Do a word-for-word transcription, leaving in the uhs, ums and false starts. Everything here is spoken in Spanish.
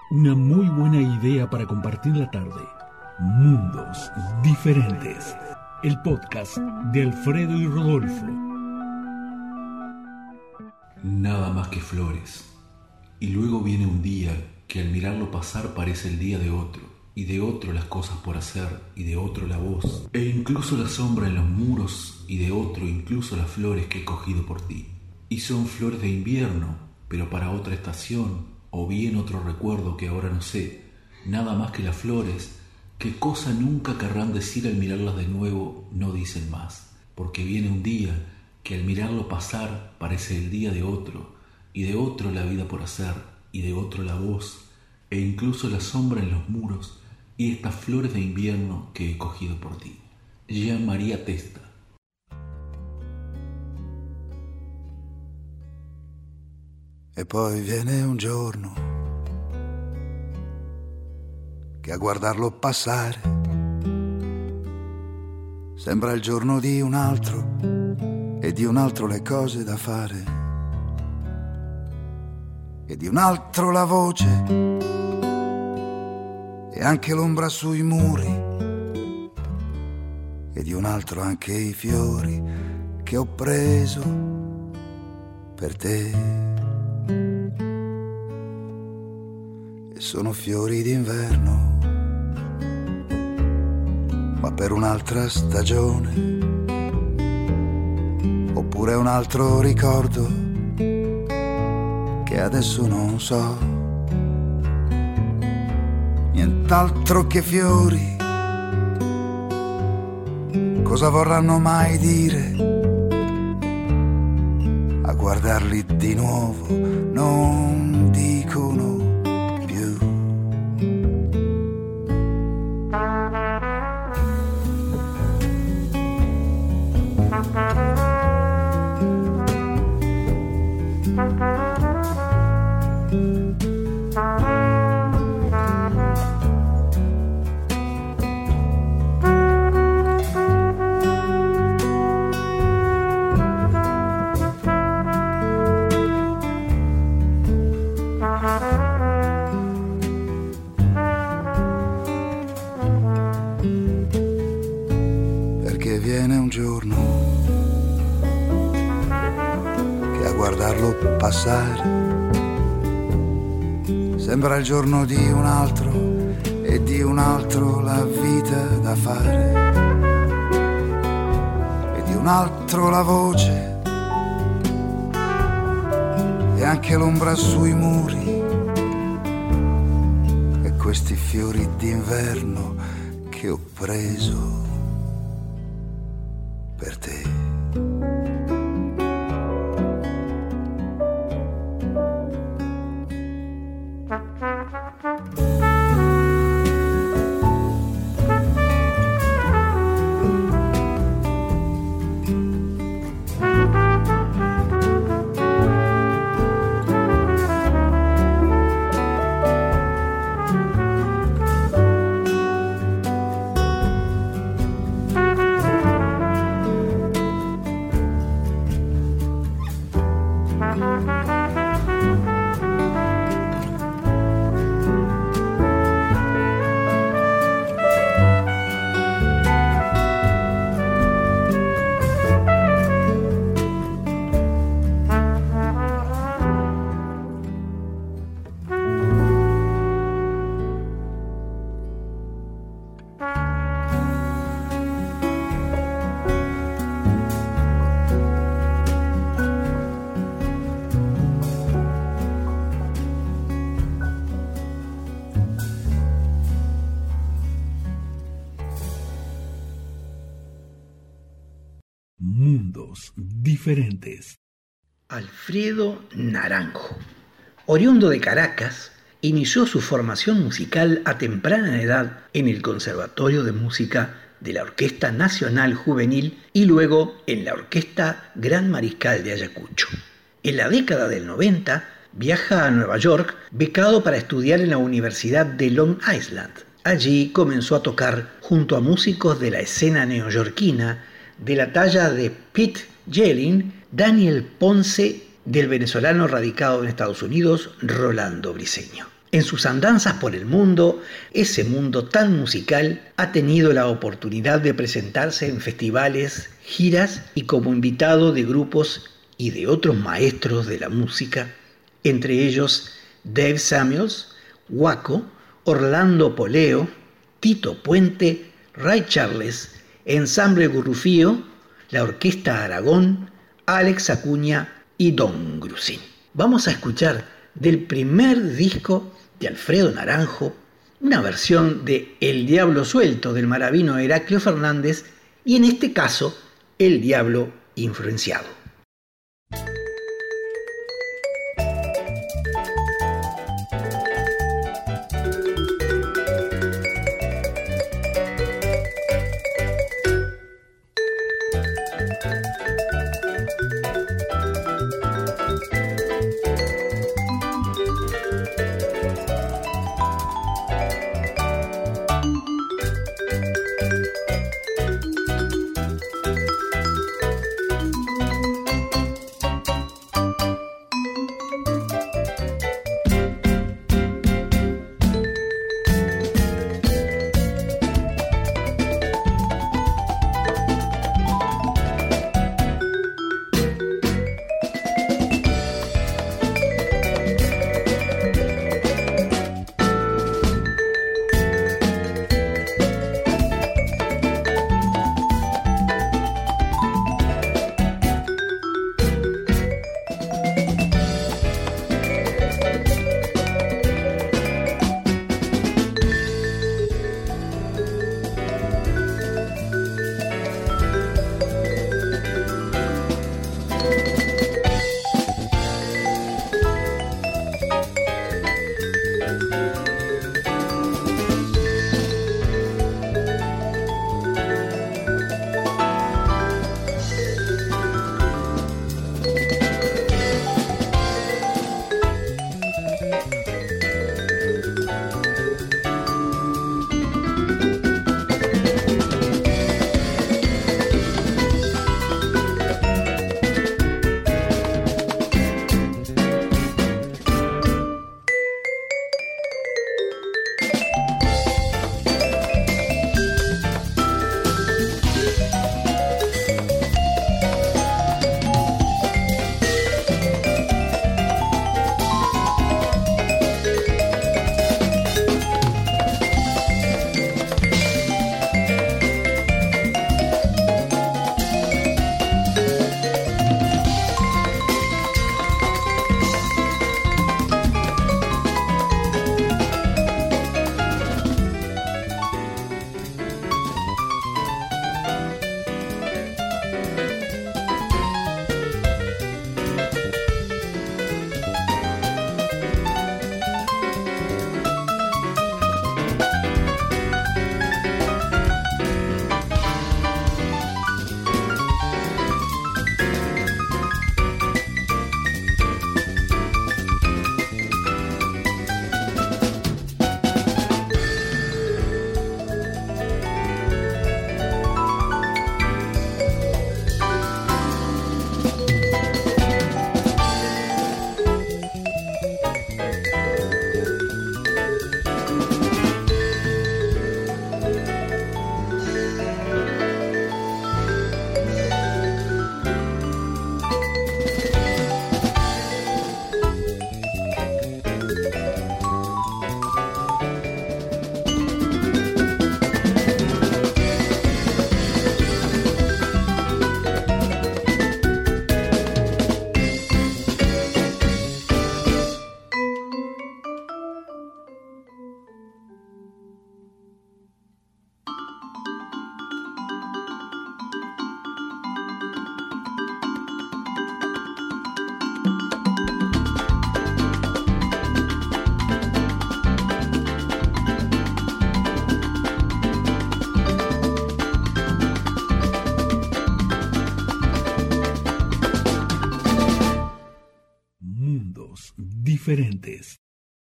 Una muy buena idea para compartir la tarde. Mundos Diferentes. El podcast de Alfredo y Rodolfo. Nada más que flores. Y luego viene un día que al mirarlo pasar parece el día de otro, y de otro las cosas por hacer, y de otro la voz, e incluso la sombra en los muros, y de otro incluso las flores que he cogido por ti. Y son flores de invierno, pero para otra estación, o bien otro recuerdo que ahora no sé. Nada más que las flores, qué cosa nunca querrán decir al mirarlas de nuevo, no dicen más, porque viene un día que al mirarlo pasar parece el día de otro, y de otro la vida por hacer, y de otro la voz, e incluso la sombra en los muros, y estas flores de invierno que he cogido por ti. Jean Maria Testa. E poi viene un giorno che a guardarlo passare sembra il giorno di un altro e di un altro le cose da fare e di un altro la voce e anche l'ombra sui muri e di un altro anche i fiori che ho preso per te. E sono fiori d'inverno, ma per un'altra stagione, oppure un altro ricordo che adesso non so. Nient'altro che fiori, cosa vorranno mai dire? A guardarli di nuovo non dicono più. Perché viene un giorno che a guardarlo passare sembra il giorno di un altro e di un altro la vita da fare e di un altro la voce e anche l'ombra sui muri e questi fiori d'inverno che ho preso per te. Mundos Diferentes. Alfredo Naranjo, oriundo de Caracas, inició su formación musical a temprana edad en el Conservatorio de Música de la Orquesta Nacional Juvenil y luego en la Orquesta Gran Mariscal de Ayacucho. En la década del noventa viaja a Nueva York becado para estudiar en la Universidad de Long Island. Allí comenzó a tocar junto a músicos de la escena neoyorquina de la talla de Pete Yelin, Daniel Ponce, del venezolano radicado en Estados Unidos, Rolando Briceño. En sus andanzas por el mundo, ese mundo tan musical ha tenido la oportunidad de presentarse en festivales, giras y como invitado de grupos y de otros maestros de la música, entre ellos Dave Samuels, Guaco, Orlando Poleo, Tito Puente, Ray Charles, Ensamble Gurrufío, la Orquesta Aragón, Alex Acuña y Don Grusín. Vamos a escuchar del primer disco de Alfredo Naranjo una versión de El Diablo Suelto del maravino Heraclio Fernández y en este caso El Diablo Influenciado. Diferentes.